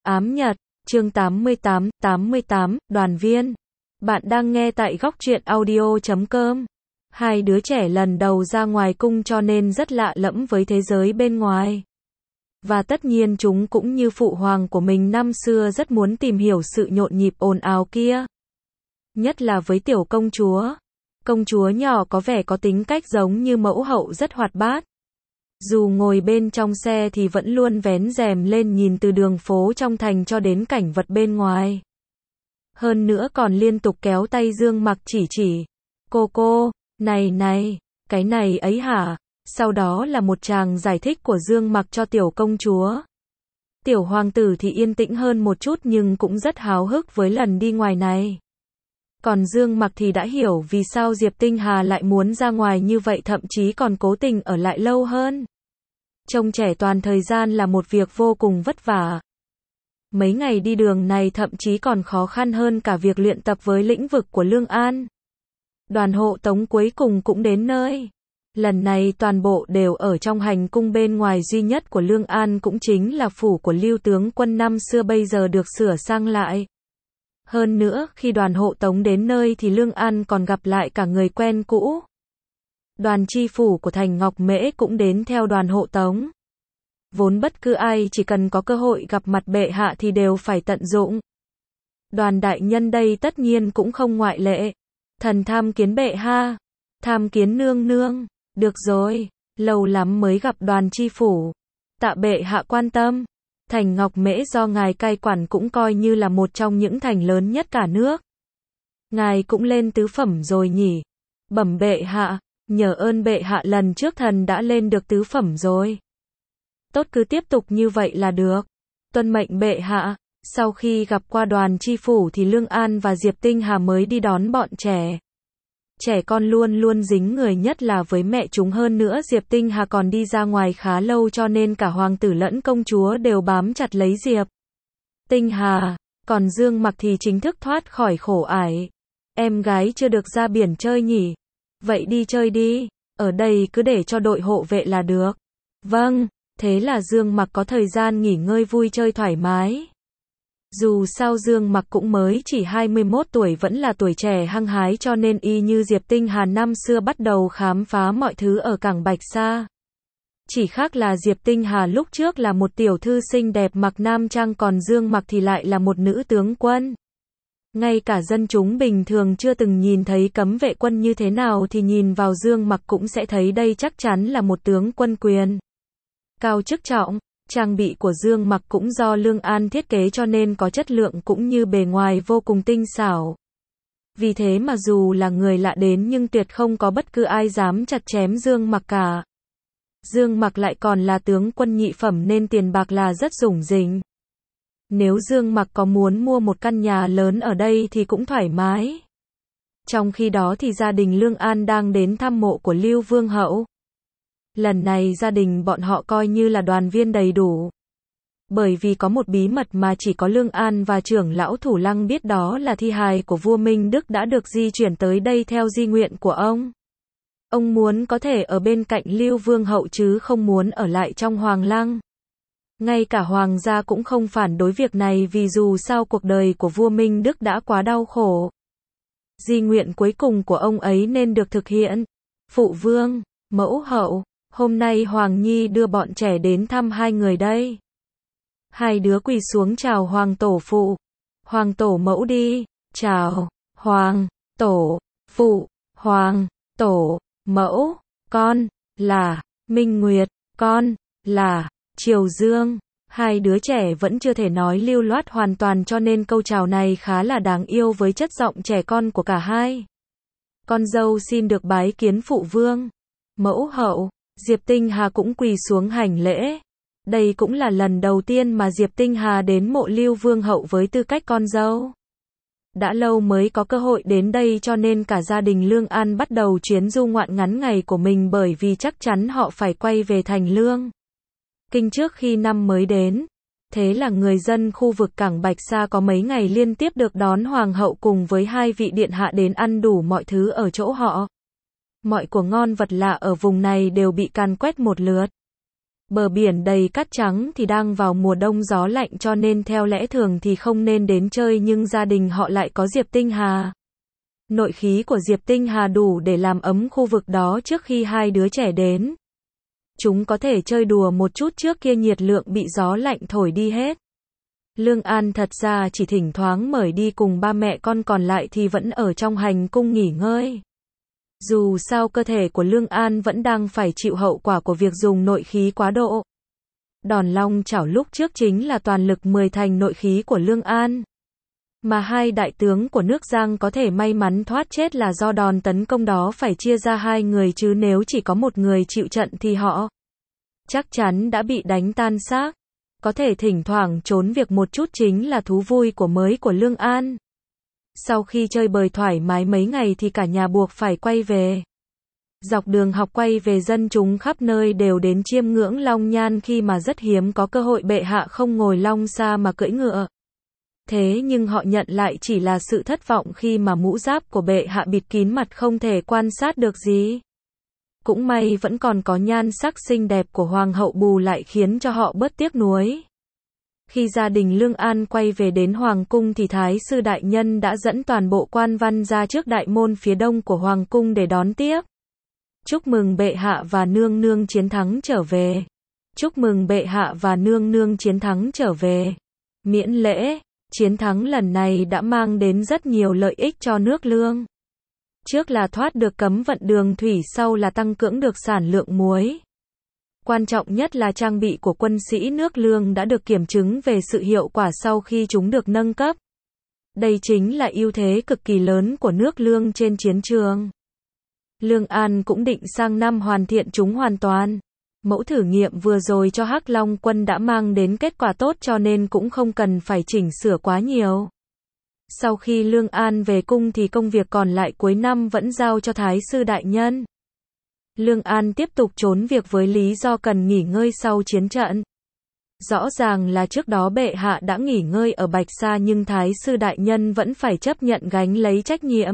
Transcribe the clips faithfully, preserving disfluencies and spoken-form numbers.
ám nhật, chương tám mươi tám, tám mươi tám, đoàn viên. Bạn đang nghe tại góc truyện audio chấm com. Hai đứa trẻ lần đầu ra ngoài cung cho nên rất lạ lẫm với thế giới bên ngoài. Và tất nhiên chúng cũng như phụ hoàng của mình năm xưa rất muốn tìm hiểu sự nhộn nhịp ồn ào kia. Nhất là với tiểu công chúa. Công chúa nhỏ có vẻ có tính cách giống như mẫu hậu rất hoạt bát. Dù ngồi bên trong xe thì vẫn luôn vén rèm lên nhìn từ đường phố trong thành cho đến cảnh vật bên ngoài. Hơn nữa còn liên tục kéo tay Dương Mặc chỉ chỉ. Cô cô, này này, cái này ấy hả? Sau đó là một tràng giải thích của Dương Mặc cho tiểu công chúa. Tiểu hoàng tử thì yên tĩnh hơn một chút nhưng cũng rất háo hức với lần đi ngoài này. Còn Dương Mặc thì đã hiểu vì sao Diệp Tinh Hà lại muốn ra ngoài như vậy, thậm chí còn cố tình ở lại lâu hơn. Trông trẻ toàn thời gian là một việc vô cùng vất vả. Mấy ngày đi đường này thậm chí còn khó khăn hơn cả việc luyện tập với lĩnh vực của Lương An. Đoàn hộ tống cuối cùng cũng đến nơi. Lần này toàn bộ đều ở trong hành cung bên ngoài duy nhất của Lương An, cũng chính là phủ của Lưu tướng quân năm xưa bây giờ được sửa sang lại. Hơn nữa, khi đoàn hộ tống đến nơi thì Lương An còn gặp lại cả người quen cũ. Đoàn chi phủ của thành Ngọc Mễ cũng đến theo đoàn hộ tống. Vốn bất cứ ai chỉ cần có cơ hội gặp mặt bệ hạ thì đều phải tận dụng. Đoàn đại nhân đây tất nhiên cũng không ngoại lệ. Thần tham kiến bệ hạ, tham kiến nương nương. Được rồi, lâu lắm mới gặp đoàn chi phủ. Tạ bệ hạ quan tâm. Thành Ngọc Mễ do ngài cai quản cũng coi như là một trong những thành lớn nhất cả nước. Ngài cũng lên tứ phẩm rồi nhỉ? Bẩm bệ hạ, nhờ ơn bệ hạ lần trước thần đã lên được tứ phẩm rồi. Tốt, cứ tiếp tục như vậy là được. Tuân mệnh bệ hạ. Sau khi gặp qua đoàn chi phủ thì Lương An và Diệp Tinh Hà mới đi đón bọn trẻ. Trẻ con luôn luôn dính người, nhất là với mẹ chúng, hơn nữa Diệp Tinh Hà còn đi ra ngoài khá lâu cho nên cả hoàng tử lẫn công chúa đều bám chặt lấy Diệp Tinh Hà. Còn Dương Mặc thì chính thức thoát khỏi khổ ải. Em gái chưa được ra biển chơi nhỉ? Vậy đi chơi đi, ở đây cứ để cho đội hộ vệ là được. Vâng, thế là Dương Mặc có thời gian nghỉ ngơi vui chơi thoải mái. Dù sao Dương Mặc cũng mới chỉ hai mươi mốt tuổi, vẫn là tuổi trẻ hăng hái, cho nên y như Diệp Tinh Hà năm xưa bắt đầu khám phá mọi thứ ở cảng Bạch Sa. Chỉ khác là Diệp Tinh Hà lúc trước là một tiểu thư xinh đẹp mặc nam trang, còn Dương Mặc thì lại là một nữ tướng quân. Ngay cả dân chúng bình thường chưa từng nhìn thấy cấm vệ quân như thế nào thì nhìn vào Dương Mặc cũng sẽ thấy đây chắc chắn là một tướng quân quyền cao chức trọng. Trang bị của Dương Mặc cũng do Lương An thiết kế cho nên có chất lượng cũng như bề ngoài vô cùng tinh xảo. Vì thế mà dù là người lạ đến nhưng tuyệt không có bất cứ ai dám chặt chém Dương Mặc cả. Dương Mặc lại còn là tướng quân nhị phẩm nên tiền bạc là rất rủng rỉnh. Nếu Dương Mặc có muốn mua một căn nhà lớn ở đây thì cũng thoải mái. Trong khi đó thì gia đình Lương An đang đến thăm mộ của Lưu Vương hậu. Lần này gia đình bọn họ coi như là đoàn viên đầy đủ. Bởi vì có một bí mật mà chỉ có Lương An và trưởng lão Thủ Lăng biết, đó là thi hài của vua Minh Đức đã được di chuyển tới đây theo di nguyện của ông. Ông muốn có thể ở bên cạnh Lưu Vương hậu chứ không muốn ở lại trong Hoàng Lăng. Ngay cả Hoàng gia cũng không phản đối việc này, vì dù sao cuộc đời của vua Minh Đức đã quá đau khổ. Di nguyện cuối cùng của ông ấy nên được thực hiện. Phụ vương, mẫu hậu, hôm nay Hoàng Nhi đưa bọn trẻ đến thăm hai người đây. Hai đứa quỳ xuống chào Hoàng tổ phụ, Hoàng tổ mẫu đi. Chào, Hoàng tổ phụ, Hoàng tổ mẫu. Con là Minh Nguyệt, con là Triều Dương. Hai đứa trẻ vẫn chưa thể nói lưu loát hoàn toàn cho nên câu chào này khá là đáng yêu với chất giọng trẻ con của cả hai. Con dâu xin được bái kiến phụ vương, mẫu hậu. Diệp Tinh Hà cũng quỳ xuống hành lễ. Đây cũng là lần đầu tiên mà Diệp Tinh Hà đến mộ Lưu Vương hậu với tư cách con dâu. Đã lâu mới có cơ hội đến đây cho nên cả gia đình Lương An bắt đầu chuyến du ngoạn ngắn ngày của mình, bởi vì chắc chắn họ phải quay về thành Lương Kinh trước khi năm mới đến. Thế là người dân khu vực cảng Bạch Sa có mấy ngày liên tiếp được đón hoàng hậu cùng với hai vị điện hạ đến ăn đủ mọi thứ ở chỗ họ. Mọi của ngon vật lạ ở vùng này đều bị càn quét một lượt. Bờ biển đầy cát trắng thì đang vào mùa đông gió lạnh cho nên theo lẽ thường thì không nên đến chơi nhưng gia đình họ lại có Diệp Tinh Hà. Nội khí của Diệp Tinh Hà đủ để làm ấm khu vực đó trước khi hai đứa trẻ đến. Chúng có thể chơi đùa một chút trước kia nhiệt lượng bị gió lạnh thổi đi hết. Lương An thật ra chỉ thỉnh thoảng mời đi cùng ba mẹ con, còn lại thì vẫn ở trong hành cung nghỉ ngơi. Dù sao cơ thể của Lương An vẫn đang phải chịu hậu quả của việc dùng nội khí quá độ. Đòn long chảo lúc trước chính là toàn lực mười thành nội khí của Lương An. Mà hai đại tướng của nước Giang có thể may mắn thoát chết là do đòn tấn công đó phải chia ra hai người, chứ nếu chỉ có một người chịu trận thì họ chắc chắn đã bị đánh tan xác. Có thể thỉnh thoảng trốn việc một chút chính là thú vui của mới của Lương An. Sau khi chơi bời thoải mái mấy ngày thì cả nhà buộc phải quay về. Dọc đường học quay về, dân chúng khắp nơi đều đến chiêm ngưỡng long nhan khi mà rất hiếm có cơ hội bệ hạ không ngồi long xa mà cưỡi ngựa. Thế nhưng họ nhận lại chỉ là sự thất vọng khi mà mũ giáp của bệ hạ bịt kín mặt không thể quan sát được gì. Cũng may vẫn còn có nhan sắc xinh đẹp của hoàng hậu bù lại khiến cho họ bớt tiếc nuối. Khi gia đình Lương An quay về đến hoàng cung thì thái sư đại nhân đã dẫn toàn bộ quan văn ra trước đại môn phía đông của hoàng cung để đón tiếp. Chúc mừng bệ hạ và nương nương chiến thắng trở về. Chúc mừng bệ hạ và nương nương chiến thắng trở về. Miễn lễ, chiến thắng lần này đã mang đến rất nhiều lợi ích cho nước Lương. Trước là thoát được cấm vận đường thủy, sau là tăng cưỡng được sản lượng muối. Quan trọng nhất là trang bị của quân sĩ nước Lương đã được kiểm chứng về sự hiệu quả sau khi chúng được nâng cấp. Đây chính là ưu thế cực kỳ lớn của nước Lương trên chiến trường. Lương An cũng định sang năm hoàn thiện chúng hoàn toàn. Mẫu thử nghiệm vừa rồi cho Hắc Long quân đã mang đến kết quả tốt cho nên cũng không cần phải chỉnh sửa quá nhiều. Sau khi Lương An về cung thì công việc còn lại cuối năm vẫn giao cho thái sư đại nhân. Lương An tiếp tục trốn việc với lý do cần nghỉ ngơi sau chiến trận. Rõ ràng là trước đó bệ hạ đã nghỉ ngơi ở Bạch Sa nhưng thái sư đại nhân vẫn phải chấp nhận gánh lấy trách nhiệm.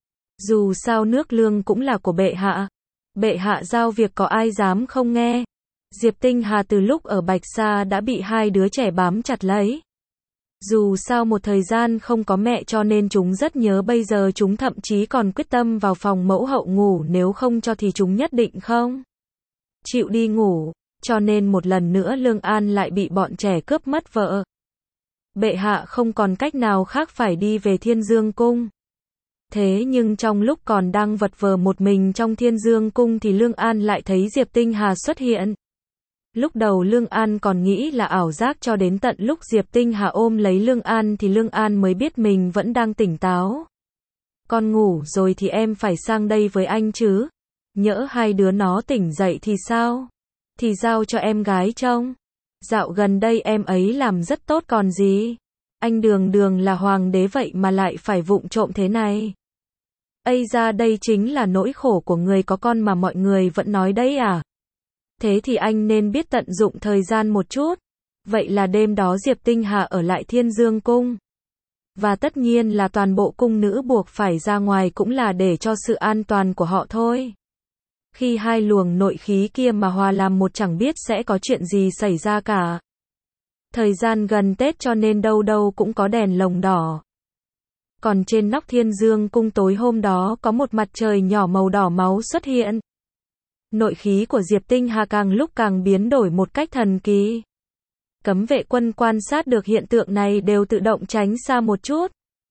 Dù sao nước Lương cũng là của bệ hạ. Bệ hạ giao việc có ai dám không nghe. Diệp Tinh Hà từ lúc ở Bạch Sa đã bị hai đứa trẻ bám chặt lấy. Dù sao một thời gian không có mẹ cho nên chúng rất nhớ, bây giờ chúng thậm chí còn quyết tâm vào phòng mẫu hậu ngủ, nếu không cho thì chúng nhất định không chịu đi ngủ, cho nên một lần nữa Lương An lại bị bọn trẻ cướp mất vợ. Bệ hạ không còn cách nào khác phải đi về Thiên Dương cung. Thế nhưng trong lúc còn đang vật vờ một mình trong Thiên Dương cung thì Lương An lại thấy Diệp Tinh Hà xuất hiện. Lúc đầu Lương An còn nghĩ là ảo giác, cho đến tận lúc Diệp Tinh Hà ôm lấy Lương An thì Lương An mới biết mình vẫn đang tỉnh táo. Con ngủ rồi thì em phải sang đây với anh chứ. Nhỡ hai đứa nó tỉnh dậy thì sao? Thì giao cho em gái trông. Dạo gần đây em ấy làm rất tốt còn gì. Anh đường đường là hoàng đế vậy mà lại phải vụng trộm thế này. Ây ra, đây chính là nỗi khổ của người có con mà mọi người vẫn nói đấy à? Thế thì anh nên biết tận dụng thời gian một chút. Vậy là đêm đó Diệp Tinh Hà ở lại Thiên Dương cung. Và tất nhiên là toàn bộ cung nữ buộc phải ra ngoài cũng là để cho sự an toàn của họ thôi. Khi hai luồng nội khí kia mà hòa làm một chẳng biết sẽ có chuyện gì xảy ra cả. Thời gian gần Tết cho nên đâu đâu cũng có đèn lồng đỏ. Còn trên nóc Thiên Dương cung tối hôm đó có một mặt trời nhỏ màu đỏ máu xuất hiện. Nội khí của Diệp Tinh Hà càng lúc càng biến đổi một cách thần kỳ. Cấm vệ quân quan sát được hiện tượng này đều tự động tránh xa một chút.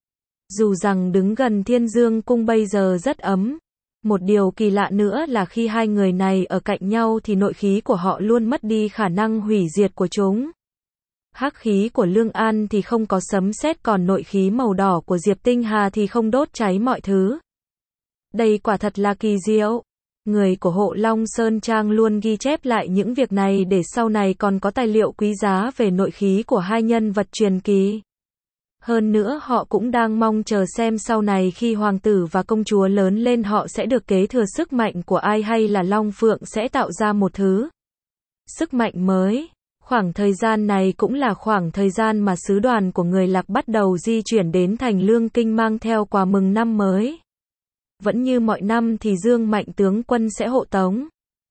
Dù rằng đứng gần Thiên Dương cung bây giờ rất ấm. Một điều kỳ lạ nữa là khi hai người này ở cạnh nhau thì nội khí của họ luôn mất đi khả năng hủy diệt của chúng. Hắc khí của Lương An thì không có sấm sét, còn nội khí màu đỏ của Diệp Tinh Hà thì không đốt cháy mọi thứ. Đây quả thật là kỳ diệu. Người của Hộ Long Sơn Trang luôn ghi chép lại những việc này để sau này còn có tài liệu quý giá về nội khí của hai nhân vật truyền kỳ. Hơn nữa họ cũng đang mong chờ xem sau này khi hoàng tử và công chúa lớn lên họ sẽ được kế thừa sức mạnh của ai, hay là Long Phượng sẽ tạo ra một thứ sức mạnh mới. Khoảng thời gian này cũng là khoảng thời gian mà sứ đoàn của người Lạc bắt đầu di chuyển đến thành Lương Kinh mang theo quà mừng năm mới. Vẫn như mọi năm thì Dương Mạnh tướng quân sẽ hộ tống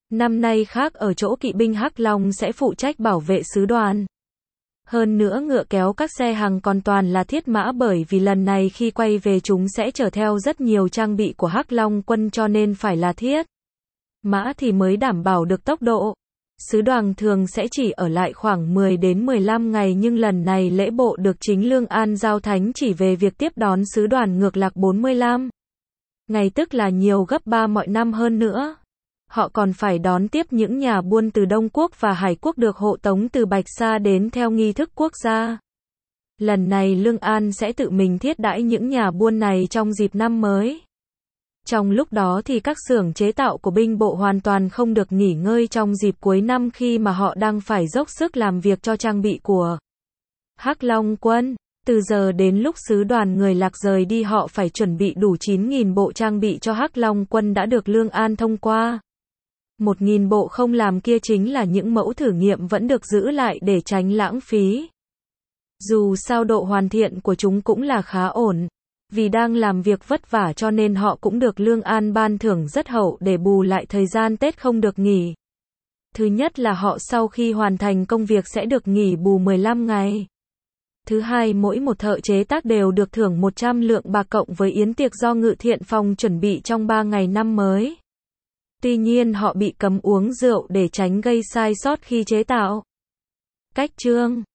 Năm nay khác ở chỗ kỵ binh Hắc Long sẽ phụ trách bảo vệ sứ đoàn. Hơn nữa ngựa kéo các xe hàng còn toàn là thiết mã bởi vì lần này khi quay về chúng sẽ chở theo rất nhiều trang bị của Hắc Long quân cho nên phải là thiết mã thì mới đảm bảo được tốc độ. Sứ đoàn thường sẽ chỉ ở lại khoảng mười đến mười lăm ngày nhưng lần này lễ bộ được chính Lương An Giao Thánh chỉ về việc tiếp đón sứ đoàn ngược lạc bốn mươi lăm ngày tức là nhiều gấp ba mọi năm hơn nữa. Họ còn phải đón tiếp những nhà buôn từ Đông Quốc và Hải Quốc được hộ tống từ Bạch Sa đến theo nghi thức quốc gia. Lần này Lương An sẽ tự mình thiết đãi những nhà buôn này trong dịp năm mới. Trong lúc đó thì các xưởng chế tạo của binh bộ hoàn toàn không được nghỉ ngơi trong dịp cuối năm khi mà họ đang phải dốc sức làm việc cho trang bị của Hắc Long quân. Từ giờ đến lúc sứ đoàn người Lạc rời đi họ phải chuẩn bị đủ chín nghìn bộ trang bị cho Hắc Long quân đã được Lương An thông qua. một nghìn bộ không làm kia chính là những mẫu thử nghiệm vẫn được giữ lại để tránh lãng phí. Dù sao độ hoàn thiện của chúng cũng là khá ổn. Vì đang làm việc vất vả cho nên họ cũng được Lương An ban thưởng rất hậu để bù lại thời gian Tết không được nghỉ. Thứ nhất là họ sau khi hoàn thành công việc sẽ được nghỉ bù mười lăm ngày. Thứ hai, mỗi một thợ chế tác đều được thưởng một trăm lượng bạc cộng với yến tiệc do Ngự Thiện Phòng chuẩn bị trong ba ngày năm mới. Tuy nhiên họ bị cấm uống rượu để tránh gây sai sót khi chế tạo. Cách chương